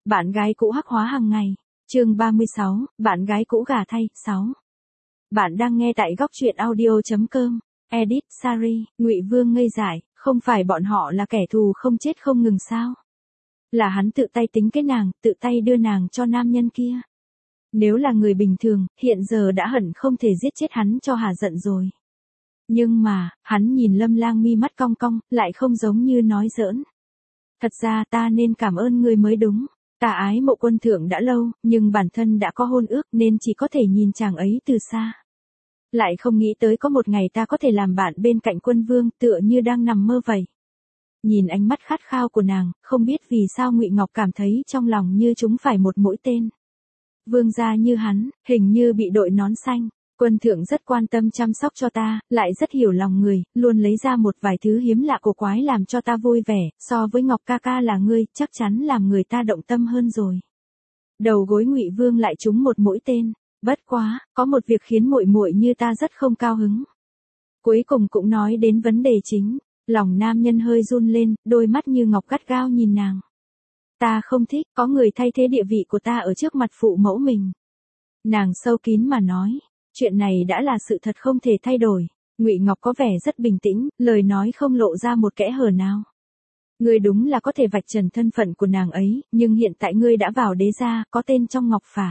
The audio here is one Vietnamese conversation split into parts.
Bạn gái cũ hắc hóa hàng ngày. Chương 36, bạn gái cũ gả thay. 6. Bạn đang nghe tại góc truyện audio.com. Edit Sari. Ngụy Vương ngây dại, không phải bọn họ là kẻ thù không chết không ngừng sao? Là hắn tự tay tính cái nàng, tự tay đưa nàng cho nam nhân kia. Nếu là người bình thường, hiện giờ đã hận không thể giết chết hắn cho hà giận rồi. Nhưng mà, hắn nhìn Lâm Lang mi mắt cong cong, lại không giống như nói giỡn. Thật ra ta nên cảm ơn ngươi mới đúng. Ta ái mộ quân thượng đã lâu, nhưng bản thân đã có hôn ước nên chỉ có thể nhìn chàng ấy từ xa. Lại không nghĩ tới có một ngày ta có thể làm bạn bên cạnh quân vương, tựa như đang nằm mơ vậy. Nhìn ánh mắt khát khao của nàng, không biết vì sao Ngụy Ngọc cảm thấy trong lòng như chúng phải một mũi tên. Vương gia như hắn, hình như bị đội nón xanh. Quân thượng rất quan tâm chăm sóc cho ta, lại rất hiểu lòng người, luôn lấy ra một vài thứ hiếm lạ cổ quái làm cho ta vui vẻ, so với Ngọc ca ca là ngươi, chắc chắn làm người ta động tâm hơn rồi. Đầu gối Ngụy Vương lại trúng một mũi tên, bất quá, có một việc khiến muội muội như ta rất không cao hứng. Cuối cùng cũng nói đến vấn đề chính, lòng nam nhân hơi run lên, đôi mắt như ngọc gắt gao nhìn nàng. Ta không thích, có người thay thế địa vị của ta ở trước mặt phụ mẫu mình. Nàng sâu kín mà nói. Chuyện này đã là sự thật không thể thay đổi. Ngụy Ngọc có vẻ rất bình tĩnh, lời nói không lộ ra một kẽ hở nào. Ngươi đúng là có thể vạch trần thân phận của nàng ấy, nhưng hiện tại ngươi đã vào đế gia, có tên trong ngọc phả.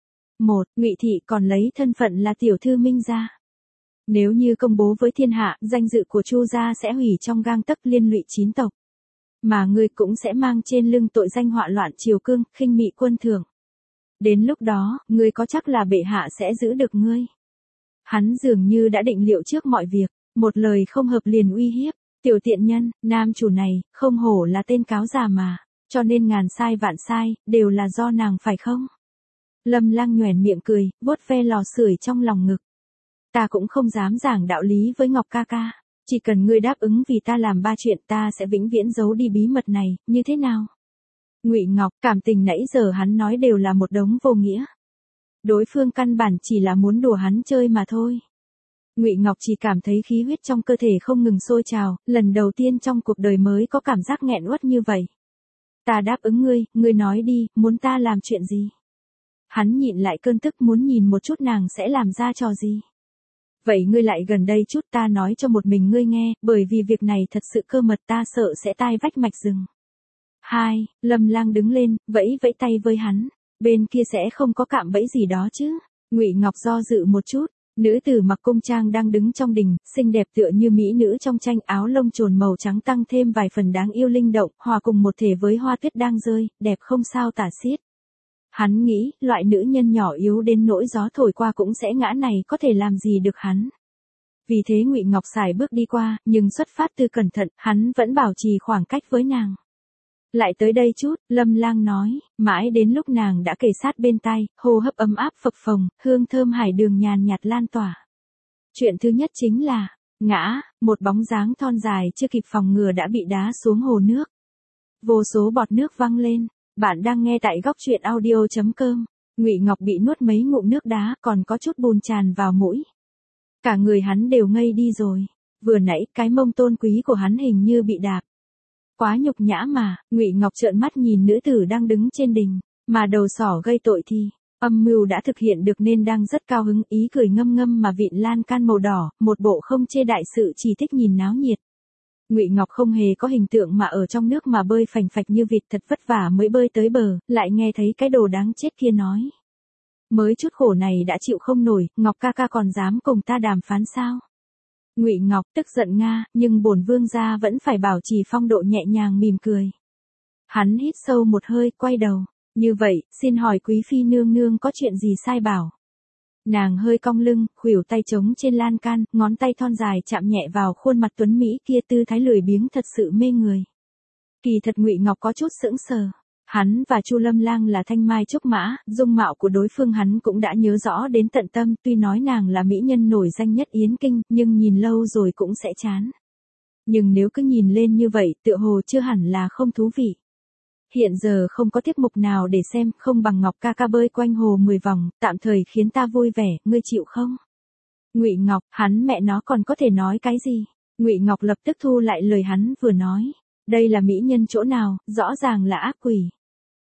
Ngụy thị còn lấy thân phận là tiểu thư Minh gia. Nếu như công bố với thiên hạ, danh dự của Chu gia sẽ hủy trong gang tấc, liên lụy 9 tộc. Mà ngươi cũng sẽ mang trên lưng tội danh họa loạn triều cương, khinh mị quân thượng. Đến lúc đó, ngươi có chắc là bệ hạ sẽ giữ được ngươi? Hắn dường như đã định liệu trước mọi việc, một lời không hợp liền uy hiếp. Tiểu tiện nhân, nam chủ này, không hổ là tên cáo già mà, cho nên ngàn sai vạn sai, đều là do nàng phải không? Lâm Lang nhoẻn miệng cười, vuốt ve lò sưởi trong lòng ngực. Ta cũng không dám giảng đạo lý với Ngọc ca ca, chỉ cần ngươi đáp ứng vì ta làm 3 chuyện ta sẽ vĩnh viễn giấu đi bí mật này, như thế nào? Ngụy Ngọc, cảm tình nãy giờ hắn nói đều là một đống vô nghĩa. Đối phương căn bản chỉ là muốn đùa hắn chơi mà thôi. Ngụy Ngọc chỉ cảm thấy khí huyết trong cơ thể không ngừng sôi trào, lần đầu tiên trong cuộc đời mới có cảm giác nghẹn uất như vậy. Ta đáp ứng ngươi nói đi, muốn ta làm chuyện gì? Hắn nhịn lại cơn tức muốn nhìn một chút nàng sẽ làm ra trò gì. Vậy ngươi lại gần đây chút, ta nói cho một mình ngươi nghe, bởi vì việc này thật sự cơ mật, ta sợ sẽ tai vách mạch rừng. 2. Lâm Lang đứng lên, vẫy vẫy tay với hắn. Bên kia sẽ không có cạm bẫy gì đó chứ? Ngụy Ngọc do dự một chút. Nữ tử mặc cung trang đang đứng trong đình, xinh đẹp tựa như mỹ nữ trong tranh, áo lông chồn màu trắng tăng thêm vài phần đáng yêu linh động, hòa cùng một thể với hoa tuyết đang rơi, đẹp không sao tả xiết. Hắn nghĩ, loại nữ nhân nhỏ yếu đến nỗi gió thổi qua cũng sẽ ngã này có thể làm gì được hắn. Vì thế Ngụy Ngọc xài bước đi qua, nhưng xuất phát từ cẩn thận, hắn vẫn bảo trì khoảng cách với nàng. Lại tới đây chút, Lâm Lang nói, mãi đến lúc nàng đã kề sát bên tai, hô hấp ấm áp phập phồng, hương thơm hải đường nhàn nhạt lan tỏa. Chuyện thứ nhất chính là, ngã, một bóng dáng thon dài chưa kịp phòng ngừa đã bị đá xuống hồ nước. Vô số bọt nước văng lên, bạn đang nghe tại góc truyện audio.com. Ngụy Ngọc bị nuốt mấy ngụm nước đá, còn có chút bùn tràn vào mũi. Cả người hắn đều ngây đi rồi, vừa nãy cái mông tôn quý của hắn hình như bị đạp. Quá nhục nhã mà. Ngụy Ngọc trợn mắt nhìn nữ tử đang đứng trên đình, mà đầu sỏ gây tội thì, âm mưu đã thực hiện được nên đang rất cao hứng, ý cười ngâm ngâm mà vịn lan can màu đỏ, một bộ không chê đại sự chỉ thích nhìn náo nhiệt. Ngụy Ngọc không hề có hình tượng mà ở trong nước mà bơi phành phạch như vịt, thật vất vả mới bơi tới bờ, lại nghe thấy cái đồ đáng chết kia nói. Mới chút khổ này đã chịu không nổi, Ngọc ca ca còn dám cùng ta đàm phán sao? Ngụy Ngọc tức giận nga, nhưng bổn vương gia vẫn phải bảo trì phong độ nhẹ nhàng mỉm cười. Hắn hít sâu một hơi, quay đầu. Như vậy, xin hỏi quý phi nương nương có chuyện gì sai bảo? Nàng hơi cong lưng, khuỷu tay trống trên lan can, ngón tay thon dài chạm nhẹ vào khuôn mặt tuấn mỹ kia, tư thái lười biếng thật sự mê người. Kỳ thật Ngụy Ngọc có chút sững sờ. Hắn và Chu Lâm Lang là thanh mai trúc mã, dung mạo của đối phương hắn cũng đã nhớ rõ đến tận tâm, tuy nói nàng là mỹ nhân nổi danh nhất Yến Kinh, nhưng nhìn lâu rồi cũng sẽ chán. Nhưng nếu cứ nhìn lên như vậy, tựa hồ chưa hẳn là không thú vị. Hiện giờ không có tiết mục nào để xem, không bằng Ngọc ca ca bơi quanh hồ 10 vòng, tạm thời khiến ta vui vẻ, ngươi chịu không? Ngụy Ngọc, hắn mẹ nó còn có thể nói cái gì? Ngụy Ngọc lập tức thu lại lời hắn vừa nói. Đây là mỹ nhân chỗ nào, rõ ràng là ác quỷ.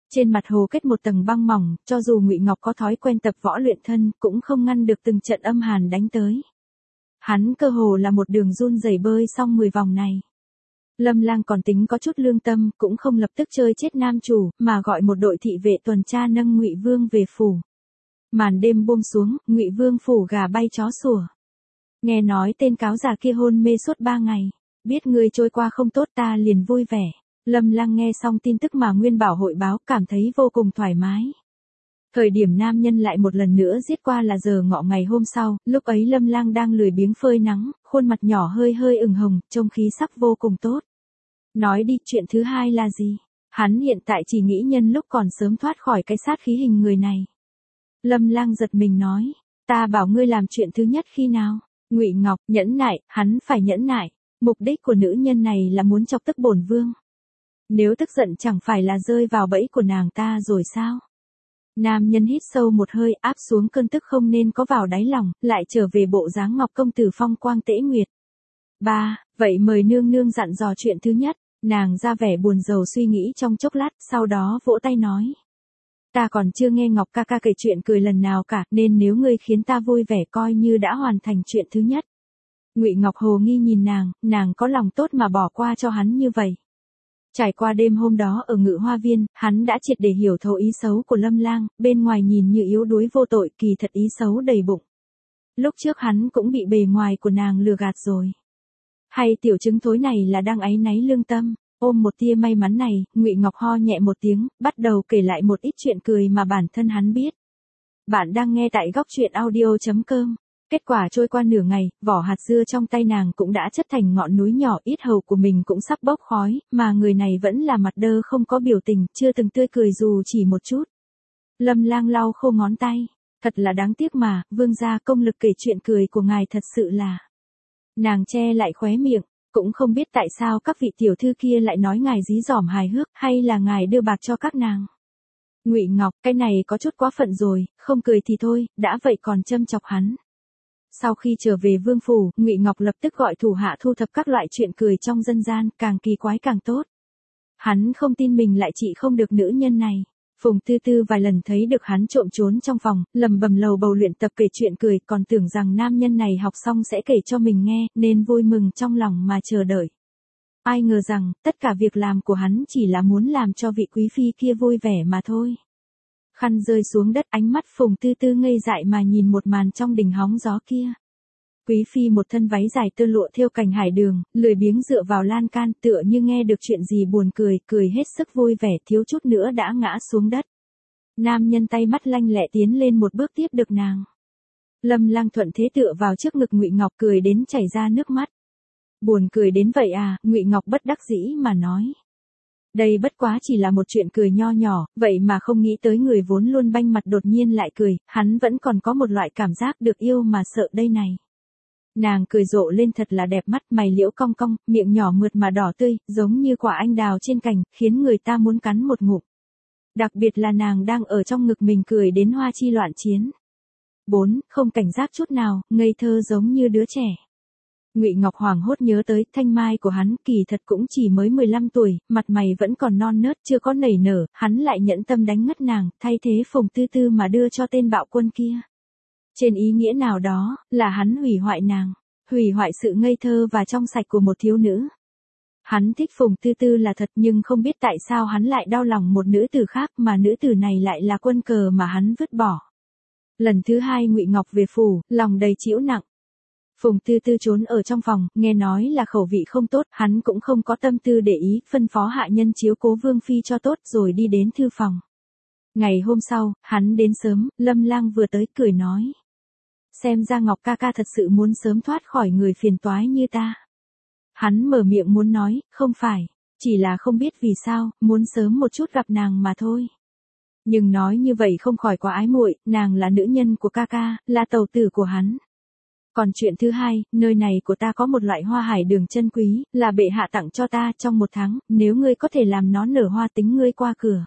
Trên mặt hồ kết một tầng băng mỏng, cho dù Ngụy Ngọc có thói quen tập võ luyện thân, cũng không ngăn được từng trận âm hàn đánh tới. Hắn cơ hồ là một đường run rẩy bơi xong 10 vòng này. Lâm Lang còn tính có chút lương tâm, cũng không lập tức chơi chết nam chủ, mà gọi một đội thị vệ tuần tra nâng Ngụy Vương về phủ. Màn đêm buông xuống, Ngụy Vương phủ gà bay chó sủa. Nghe nói tên cáo già kia hôn mê suốt 3 ngày, biết ngươi trôi qua không tốt ta liền vui vẻ. Lâm Lang nghe xong tin tức mà Nguyên Bảo hội báo, cảm thấy vô cùng thoải mái. Thời điểm nam nhân lại một lần nữa giết qua là giờ ngọ ngày hôm sau, lúc ấy Lâm Lang đang lười biếng phơi nắng, khuôn mặt nhỏ hơi hơi ửng hồng, trông khí sắc vô cùng tốt. Nói đi, chuyện thứ hai là gì? Hắn hiện tại chỉ nghĩ nhân lúc còn sớm thoát khỏi cái sát khí hình người này. Lâm Lang giật mình nói, ta bảo ngươi làm chuyện thứ nhất khi nào? Ngụy Ngọc, nhẫn nại, hắn phải nhẫn nại. Mục đích của nữ nhân này là muốn chọc tức bổn vương. Nếu tức giận chẳng phải là rơi vào bẫy của nàng ta rồi sao? Nam nhân hít sâu một hơi, áp xuống cơn tức không nên có vào đáy lòng, lại trở về bộ dáng Ngọc công tử phong quang tễ nguyệt. Vậy mời nương nương dặn dò chuyện thứ nhất. Nàng ra vẻ buồn rầu suy nghĩ trong chốc lát, sau đó vỗ tay nói. Ta còn chưa nghe Ngọc ca ca kể chuyện cười lần nào cả, nên nếu ngươi khiến ta vui vẻ coi như đã hoàn thành chuyện thứ nhất. Ngụy Ngọc hồ nghi nhìn nàng có lòng tốt mà bỏ qua cho hắn như vậy. Trải qua đêm hôm đó ở Ngự Hoa Viên, hắn đã triệt để hiểu thấu ý xấu của Lâm Lang, bên ngoài nhìn như yếu đuối vô tội, kỳ thật ý xấu đầy bụng. Lúc trước hắn cũng bị bề ngoài của nàng lừa gạt rồi. Hay tiểu chứng thối này là đang áy náy lương tâm. Ôm một tia may mắn này, Ngụy Ngọc ho nhẹ một tiếng, bắt đầu kể lại một ít chuyện cười mà bản thân hắn biết. Bạn đang nghe tại góc truyện audio.com. Kết quả trôi qua nửa ngày, vỏ hạt dưa trong tay nàng cũng đã chất thành ngọn núi nhỏ, ít hầu của mình cũng sắp bốc khói, mà người này vẫn là mặt đơ không có biểu tình, chưa từng tươi cười dù chỉ một chút. Lâm Lang lau khô ngón tay, thật là đáng tiếc mà, vương gia công lực kể chuyện cười của ngài thật sự là. Nàng che lại khóe miệng, cũng không biết tại sao các vị tiểu thư kia lại nói ngài dí dỏm hài hước, hay là ngài đưa bạc cho các nàng. Ngụy Ngọc, cái này có chút quá phận rồi, không cười thì thôi, đã vậy còn châm chọc hắn. Sau khi trở về vương phủ, Ngụy Ngọc lập tức gọi thủ hạ thu thập các loại chuyện cười trong dân gian, càng kỳ quái càng tốt. Hắn không tin mình lại trị không được nữ nhân này. Phùng Tư Tư vài lần thấy được hắn trộm trốn trong phòng, lầm bầm lầu bầu luyện tập kể chuyện cười, còn tưởng rằng nam nhân này học xong sẽ kể cho mình nghe, nên vui mừng trong lòng mà chờ đợi. Ai ngờ rằng, tất cả việc làm của hắn chỉ là muốn làm cho vị quý phi kia vui vẻ mà thôi. Khăn rơi xuống đất, ánh mắt Phùng Tư Tư ngây dại mà nhìn một màn trong đình hóng gió kia. Quý phi một thân váy dài tơ lụa thêu cành hải đường, lười biếng dựa vào lan can, tựa như nghe được chuyện gì buồn cười, cười hết sức vui vẻ, thiếu chút nữa đã ngã xuống đất. Nam nhân tay mắt lanh lẹ tiến lên một bước tiếp được nàng. Lâm Lang thuận thế tựa vào trước ngực Ngụy Ngọc, cười đến chảy ra nước mắt. Buồn cười đến vậy à? Ngụy Ngọc bất đắc dĩ mà nói. Đây bất quá chỉ là một chuyện cười nho nhỏ, vậy mà không nghĩ tới người vốn luôn banh mặt đột nhiên lại cười, hắn vẫn còn có một loại cảm giác được yêu mà sợ đây này. Nàng cười rộ lên thật là đẹp mắt, mày liễu cong cong, miệng nhỏ mượt mà đỏ tươi, giống như quả anh đào trên cành, khiến người ta muốn cắn một ngụm. Đặc biệt là nàng đang ở trong ngực mình cười đến hoa chi loạn chiến. 4. Không cảnh giác chút nào, ngây thơ giống như đứa trẻ. Ngụy Ngọc hoảng hốt nhớ tới thanh mai của hắn, kỳ thật cũng chỉ mới 15 tuổi, mặt mày vẫn còn non nớt chưa có nảy nở, hắn lại nhẫn tâm đánh ngất nàng, thay thế Phùng Tư Tư mà đưa cho tên bạo quân kia. Trên ý nghĩa nào đó, là hắn hủy hoại nàng, hủy hoại sự ngây thơ và trong sạch của một thiếu nữ. Hắn thích Phùng Tư Tư là thật, nhưng không biết tại sao hắn lại đau lòng một nữ tử khác, mà nữ tử này lại là quân cờ mà hắn vứt bỏ. Lần thứ hai Ngụy Ngọc về phủ, lòng đầy chịu nặng. Phùng Tư Tư trốn ở trong phòng, nghe nói là khẩu vị không tốt, hắn cũng không có tâm tư để ý, phân phó hạ nhân chiếu cố Vương Phi cho tốt rồi đi đến thư phòng. Ngày hôm sau, hắn đến sớm, Lâm Lang vừa tới cười nói. Xem ra Ngọc ca ca thật sự muốn sớm thoát khỏi người phiền toái như ta. Hắn mở miệng muốn nói, không phải, chỉ là không biết vì sao, muốn sớm một chút gặp nàng mà thôi. Nhưng nói như vậy không khỏi quá ái muội, nàng là nữ nhân của ca ca, là tẩu tử của hắn. Còn chuyện thứ hai, nơi này của ta có một loại hoa hải đường chân quý, là bệ hạ tặng cho ta trong 1 tháng, nếu ngươi có thể làm nó nở hoa tính ngươi qua cửa.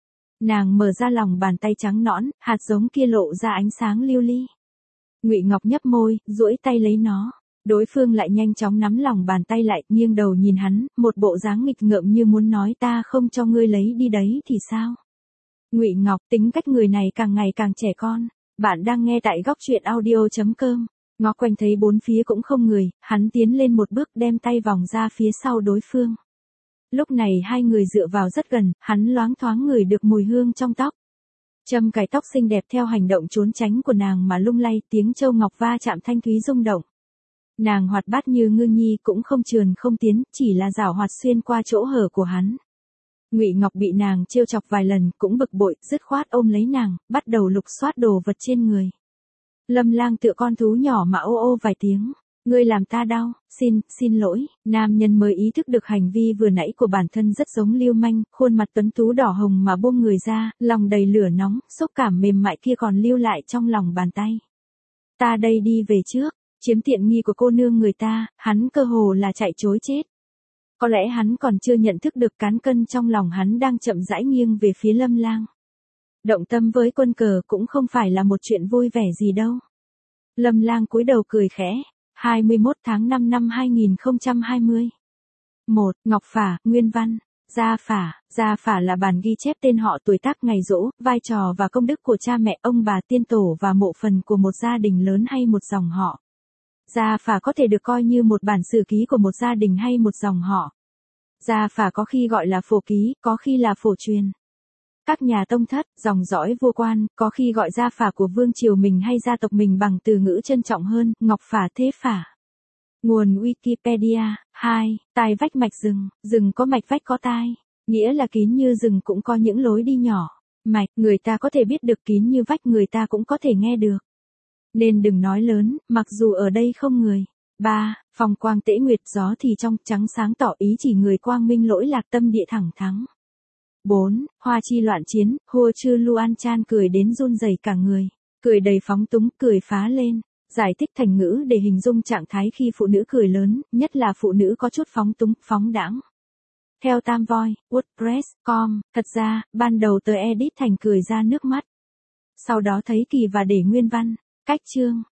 Nàng mở ra lòng bàn tay trắng nõn, hạt giống kia lộ ra ánh sáng lưu ly. Ngụy Ngọc nhấp môi, duỗi tay lấy nó. Đối phương lại nhanh chóng nắm lòng bàn tay lại, nghiêng đầu nhìn hắn, một bộ dáng nghịch ngợm như muốn nói ta không cho ngươi lấy đi đấy thì sao? Ngụy Ngọc, tính cách người này càng ngày càng trẻ con. Bạn đang nghe tại góc truyện audio.com. Ngó quanh thấy bốn phía cũng không người, hắn tiến lên một bước đem tay vòng ra phía sau đối phương. Lúc này hai người dựa vào rất gần, hắn loáng thoáng ngửi được mùi hương trong tóc. Châm cài tóc xinh đẹp theo hành động trốn tránh của nàng mà lung lay, tiếng châu ngọc va chạm thanh thúy rung động. Nàng hoạt bát như ngư nhi cũng không trườn không tiến, chỉ là giảo hoạt xuyên qua chỗ hở của hắn. Ngụy Ngọc bị nàng trêu chọc vài lần, cũng bực bội, dứt khoát ôm lấy nàng, bắt đầu lục soát đồ vật trên người. Lâm Lang tựa con thú nhỏ mà ô ô vài tiếng. Ngươi làm ta đau, xin lỗi. Nam nhân mới ý thức được hành vi vừa nãy của bản thân rất giống lưu manh, khuôn mặt tuấn tú đỏ hồng mà buông người ra, lòng đầy lửa nóng, xúc cảm mềm mại kia còn lưu lại trong lòng bàn tay. Ta đây đi về trước, chiếm tiện nghi của cô nương người ta, hắn cơ hồ là chạy trối chết. Có lẽ hắn còn chưa nhận thức được cán cân trong lòng hắn đang chậm rãi nghiêng về phía Lâm Lang. Động tâm với quân cờ cũng không phải là một chuyện vui vẻ gì đâu. Lâm Lang cúi đầu cười khẽ. 21 tháng 5 năm 2020. 1. Ngọc Phả, Nguyên văn. Gia Phả là bản ghi chép tên họ, tuổi tác, ngày giỗ, vai trò và công đức của cha mẹ, ông bà tiên tổ và mộ phần của một gia đình lớn hay một dòng họ. Gia Phả có thể được coi như một bản sử ký của một gia đình hay một dòng họ. Gia Phả có khi gọi là phổ ký, có khi là phổ truyền. Các nhà tông thất, dòng dõi vua quan, có khi gọi gia phả của vương triều mình hay gia tộc mình bằng từ ngữ trân trọng hơn, Ngọc Phả, Thế Phả. Nguồn Wikipedia. 2. Tai vách mạch rừng, rừng có mạch vách có tai, nghĩa là kín như rừng cũng có những lối đi nhỏ. Mạch, người ta có thể biết được, kín như vách người ta cũng có thể nghe được. Nên đừng nói lớn, mặc dù ở đây không người. 3. Phong quang tễ nguyệt, gió thì trong, trắng sáng tỏ ý chỉ người quang minh lỗi lạc, tâm địa thẳng thắng. 4. Hoa chi loạn chiến, Hua Chư Luan Chan cười đến run rẩy cả người, cười đầy phóng túng, cười phá lên. Giải thích thành ngữ để hình dung trạng thái khi phụ nữ cười lớn, nhất là phụ nữ có chút phóng túng, phóng đãng. Theo Tam Voi, WordPress.com, thật ra, ban đầu tớ edit thành cười ra nước mắt. Sau đó thấy kỳ và để nguyên văn. Cách chương.